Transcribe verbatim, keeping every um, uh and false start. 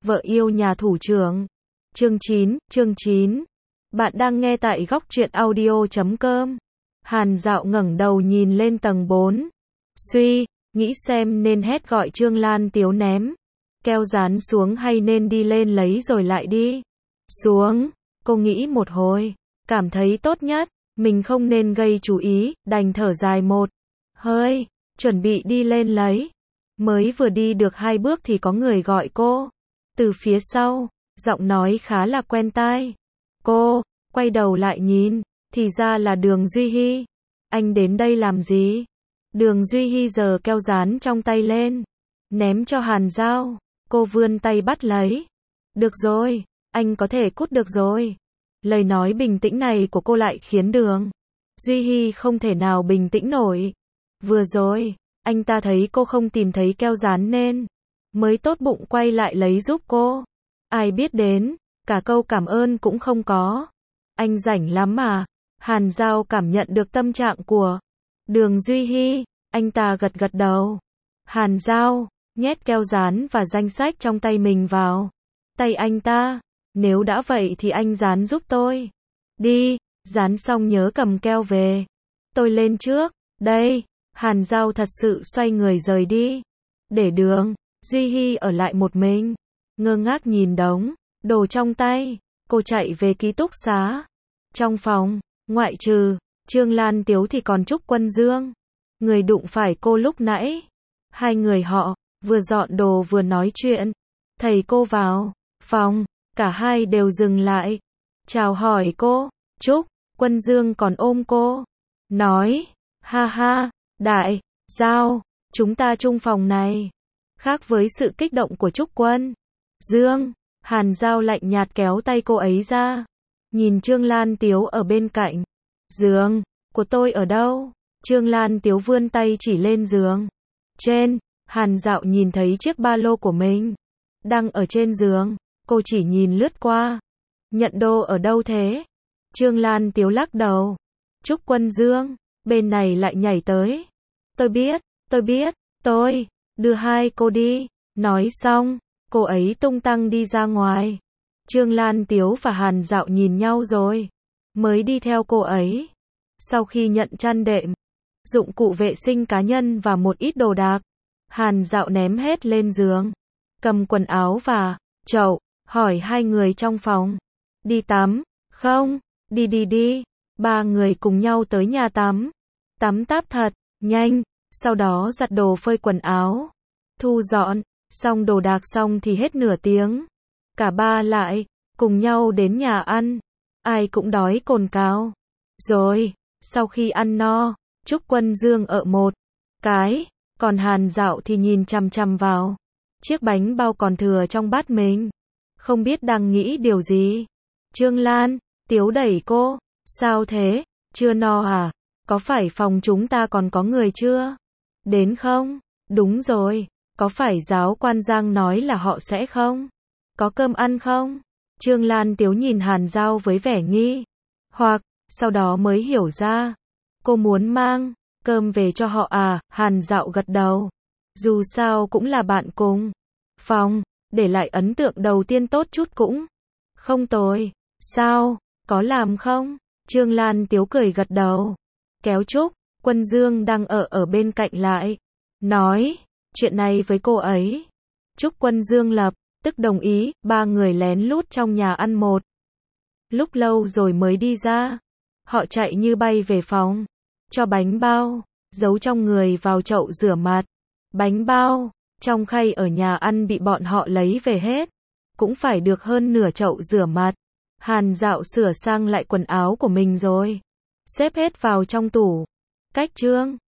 Vợ yêu nhà thủ trưởng. Chương chín, chương chín. Bạn đang nghe tại góc truyện audio chấm com. Hàn Dạo ngẩng đầu nhìn lên tầng bốn. Suy, nghĩ xem nên hét gọi Trương Lan Tiếu ném keo dán xuống hay nên đi lên lấy rồi lại đi xuống. Cô nghĩ một hồi, cảm thấy tốt nhất, mình không nên gây chú ý, đành thở dài một hơi, chuẩn bị đi lên lấy. Mới vừa đi được hai bước thì có người gọi cô. Từ phía sau, giọng nói khá là quen tai. Cô, quay đầu lại nhìn, thì ra là Đường Duy Hy. Anh đến đây làm gì? Đường Duy Hy giơ keo dán trong tay lên, ném cho Hàn Dạo. Cô vươn tay bắt lấy. Được rồi, anh có thể cút được rồi. Lời nói bình tĩnh này của cô lại khiến Đường Duy Hy không thể nào bình tĩnh nổi. Vừa rồi, anh ta thấy cô không tìm thấy keo dán nên mới tốt bụng quay lại lấy giúp cô. Ai biết đến, cả câu cảm ơn cũng không có. Anh rảnh lắm mà. Hàn Dạo cảm nhận được tâm trạng của Đường Duy Hy, anh ta gật gật đầu. Hàn Dạo nhét keo dán và danh sách trong tay mình vào tay anh ta. Nếu đã vậy thì anh dán giúp tôi. Đi, dán xong nhớ cầm keo về. Tôi lên trước, đây. Hàn Dạo thật sự xoay người rời đi, để Đường Duy Hy ở lại một mình, ngơ ngác nhìn đống đồ trong tay. Cô chạy về ký túc xá. Trong phòng, ngoại trừ Trương Lan Tiếu thì còn Trúc Quân Dương, người đụng phải cô lúc nãy. Hai người họ vừa dọn đồ vừa nói chuyện. Thầy cô vào phòng, cả hai đều dừng lại, chào hỏi cô. Trúc Quân Dương còn ôm cô, nói, ha ha, Đại Dạo, chúng ta chung phòng này. Khác với sự kích động của Trúc Quân Dương, Hàn Dạo lạnh nhạt kéo tay cô ấy ra, nhìn Trương Lan Tiếu ở bên cạnh. Giường của tôi ở đâu? Trương Lan Tiếu vươn tay chỉ lên giường trên. Hàn Dạo nhìn thấy chiếc ba lô của mình đang ở trên giường. Cô chỉ nhìn lướt qua. Nhận đồ ở đâu thế? Trương Lan Tiếu lắc đầu. Trúc Quân Dương bên này lại nhảy tới. Tôi biết, tôi biết, tôi đưa hai cô đi. Nói xong, cô ấy tung tăng đi ra ngoài. Trương Lan Tiếu và Hàn Dạo nhìn nhau rồi mới đi theo cô ấy. Sau khi nhận chăn đệm, dụng cụ vệ sinh cá nhân và một ít đồ đạc, Hàn Dạo ném hết lên giường, cầm quần áo và chậu, hỏi hai người trong phòng. Đi tắm, không? Đi đi đi. Ba người cùng nhau tới nhà tắm. Tắm táp thật nhanh, sau đó giặt đồ phơi quần áo, thu dọn xong đồ đạc xong thì hết nửa tiếng. Cả ba lại cùng nhau đến nhà ăn. Ai cũng đói cồn cào. Rồi, sau khi ăn no, Trúc Quân Dương ở một cái, còn Hàn Dạo thì nhìn chằm chằm vào chiếc bánh bao còn thừa trong bát mình, không biết đang nghĩ điều gì. Trương Lan Tiếu đẩy cô. Sao thế? Chưa no à? Có phải phòng chúng ta còn có người chưa đến không? Đúng rồi, có phải giáo quan Giang nói là họ sẽ không có cơm ăn không? Trương Lan Tiếu nhìn Hàn Dạo với vẻ nghi hoặc, sau đó mới hiểu ra. Cô muốn mang cơm về cho họ à? Hàn Dạo gật đầu. Dù sao cũng là bạn cùng phòng, để lại ấn tượng đầu tiên tốt chút cũng không tồi. Sao? Có làm không? Trương Lan Tiếu cười gật đầu, kéo Trúc Quân Dương đang ở ở bên cạnh lại, nói chuyện này với cô ấy. Trúc Quân Dương lập tức đồng ý. Ba người lén lút trong nhà ăn một lúc lâu rồi mới đi ra. Họ chạy như bay về phòng, cho bánh bao giấu trong người vào chậu rửa mặt. Bánh bao trong khay ở nhà ăn bị bọn họ lấy về hết, cũng phải được hơn nửa chậu rửa mặt. Hàn Dạo sửa sang lại quần áo của mình rồi xếp hết vào trong tủ. Cách Trương